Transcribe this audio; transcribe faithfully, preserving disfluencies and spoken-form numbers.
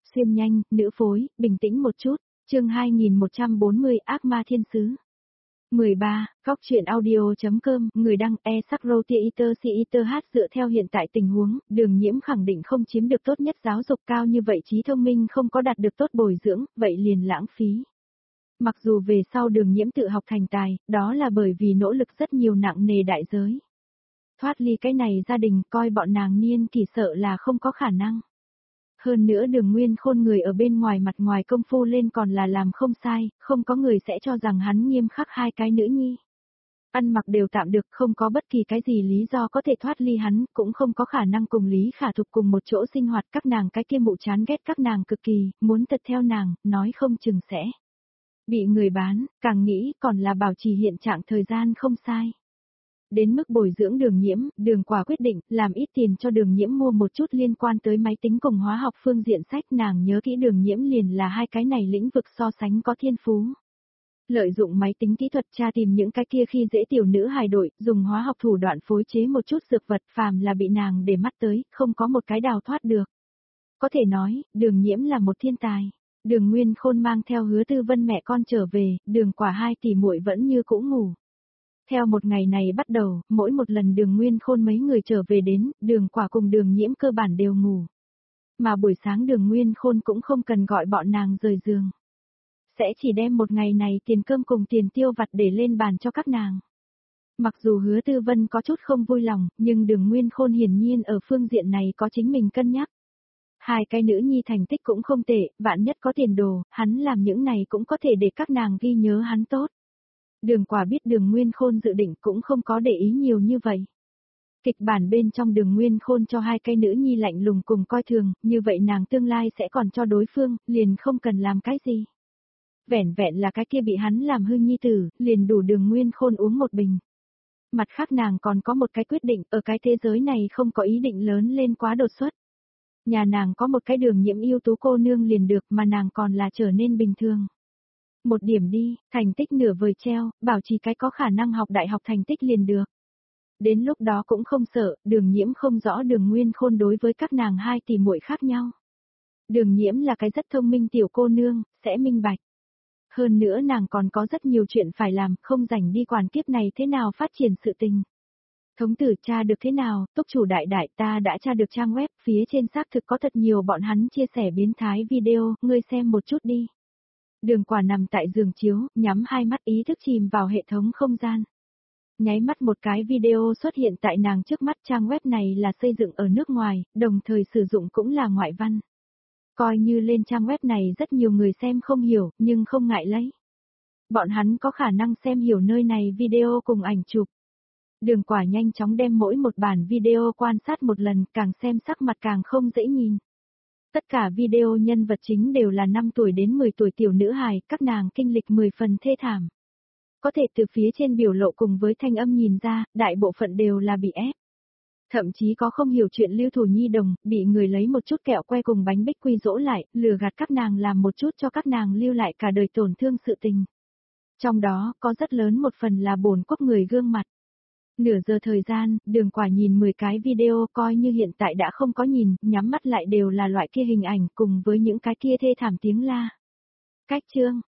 xuyên nhanh, nữ phối, bình tĩnh một chút, chương hai nghìn một trăm bốn mươi ác ma thiên sứ. mười ba, Góc truyện audio.com, người đăng e sắc Theater Theater hát dựa theo hiện tại tình huống, Đường Nhiễm khẳng định không chiếm được tốt nhất giáo dục cao như vậy, trí thông minh không có đạt được tốt bồi dưỡng, vậy liền lãng phí. Mặc dù về sau Đường Nhiễm tự học thành tài, đó là bởi vì nỗ lực rất nhiều nặng nề đại giới. Thoát ly cái này gia đình, coi bọn nàng niên kỳ sợ là không có khả năng. Hơn nữa Đường Nguyên Khôn người ở bên ngoài mặt ngoài công phu lên còn là làm không sai, không có người sẽ cho rằng hắn nghiêm khắc hai cái nữ nhi. Ăn mặc đều tạm được, không có bất kỳ cái gì lý do có thể thoát ly hắn, cũng không có khả năng cùng Lý Khả Thục cùng một chỗ sinh hoạt, các nàng cái kia mụ chán ghét các nàng cực kỳ, muốn tật theo nàng, nói không chừng sẽ bị người bán, càng nghĩ còn là bảo trì hiện trạng thời gian không sai. Đến mức bồi dưỡng Đường Nhiễm, Đường Quả quyết định làm ít tiền cho Đường Nhiễm mua một chút liên quan tới máy tính cùng hóa học phương diện sách, nàng nhớ kỹ Đường Nhiễm liền là hai cái này lĩnh vực so sánh có thiên phú. Lợi dụng máy tính kỹ thuật tra tìm những cái kia khi dễ tiểu nữ hài đội, dùng hóa học thủ đoạn phối chế một chút dược vật, phàm là bị nàng để mắt tới, không có một cái đào thoát được. Có thể nói, Đường Nhiễm là một thiên tài. Đường Nguyên Khôn mang theo Hứa Tư Vân mẹ con trở về, Đường Quả hai tỷ muội vẫn như cũ ngủ. Theo một ngày này bắt đầu, mỗi một lần Đường Nguyên Khôn mấy người trở về đến, Đường Quả cùng Đường Nhiễm cơ bản đều ngủ. Mà buổi sáng Đường Nguyên Khôn cũng không cần gọi bọn nàng rời giường. Sẽ chỉ đem một ngày này tiền cơm cùng tiền tiêu vặt để lên bàn cho các nàng. Mặc dù Hứa Tư Vân có chút không vui lòng, nhưng Đường Nguyên Khôn hiển nhiên ở phương diện này có chính mình cân nhắc. Hai cái nữ nhi thành tích cũng không tệ, vạn nhất có tiền đồ, hắn làm những này cũng có thể để các nàng ghi nhớ hắn tốt. Đường Quả biết Đường Nguyên Khôn dự định cũng không có để ý nhiều như vậy. Kịch bản bên trong Đường Nguyên Khôn cho hai cái nữ nhi lạnh lùng cùng coi thường, như vậy nàng tương lai sẽ còn cho đối phương, liền không cần làm cái gì. Vẻn vẹn là cái kia bị hắn làm hư nhi tử, liền đủ Đường Nguyên Khôn uống một bình. Mặt khác nàng còn có một cái quyết định, ở cái thế giới này không có ý định lớn lên quá đột xuất. Nhà nàng có một cái Đường Nhiễm ưu tú cô nương liền được, mà nàng còn là trở nên bình thường. Một điểm đi, thành tích nửa vời treo, bảo trì cái có khả năng học đại học thành tích liền được. Đến lúc đó cũng không sợ, Đường Nhiễm không rõ Đường Nguyên Khôn đối với các nàng hai tỷ muội khác nhau. Đường Nhiễm là cái rất thông minh tiểu cô nương, sẽ minh bạch. Hơn nữa nàng còn có rất nhiều chuyện phải làm, không rảnh đi quản kiếp này thế nào phát triển sự tình. Thống tử tra được thế nào, túc chủ đại đại ta đã tra được trang web, phía trên xác thực có thật nhiều bọn hắn chia sẻ biến thái video, ngươi xem một chút đi. Đường Quả nằm tại giường chiếu, nhắm hai mắt ý thức chìm vào hệ thống không gian. Nháy mắt một cái video xuất hiện tại nàng trước mắt, trang web này là xây dựng ở nước ngoài, đồng thời sử dụng cũng là ngoại văn. Coi như lên trang web này rất nhiều người xem không hiểu, nhưng không ngại lấy. Bọn hắn có khả năng xem hiểu nơi này video cùng ảnh chụp. Đường Quả nhanh chóng đem mỗi một bản video quan sát một lần, càng xem sắc mặt càng không dễ nhìn. Tất cả video nhân vật chính đều là năm tuổi đến mười tuổi tiểu nữ hài, các nàng kinh lịch mười phần thê thảm. Có thể từ phía trên biểu lộ cùng với thanh âm nhìn ra, đại bộ phận đều là bị ép. Thậm chí có không hiểu chuyện lưu thủ nhi đồng, bị người lấy một chút kẹo que cùng bánh bích quy dỗ lại, lừa gạt các nàng làm một chút cho các nàng lưu lại cả đời tổn thương sự tình. Trong đó, có rất lớn một phần là bổn quốc người gương mặt. Nửa giờ thời gian, Đường Quả nhìn mười cái video, coi như hiện tại đã không có nhìn, nhắm mắt lại đều là loại kia hình ảnh cùng với những cái kia thê thảm tiếng la. Cách chương,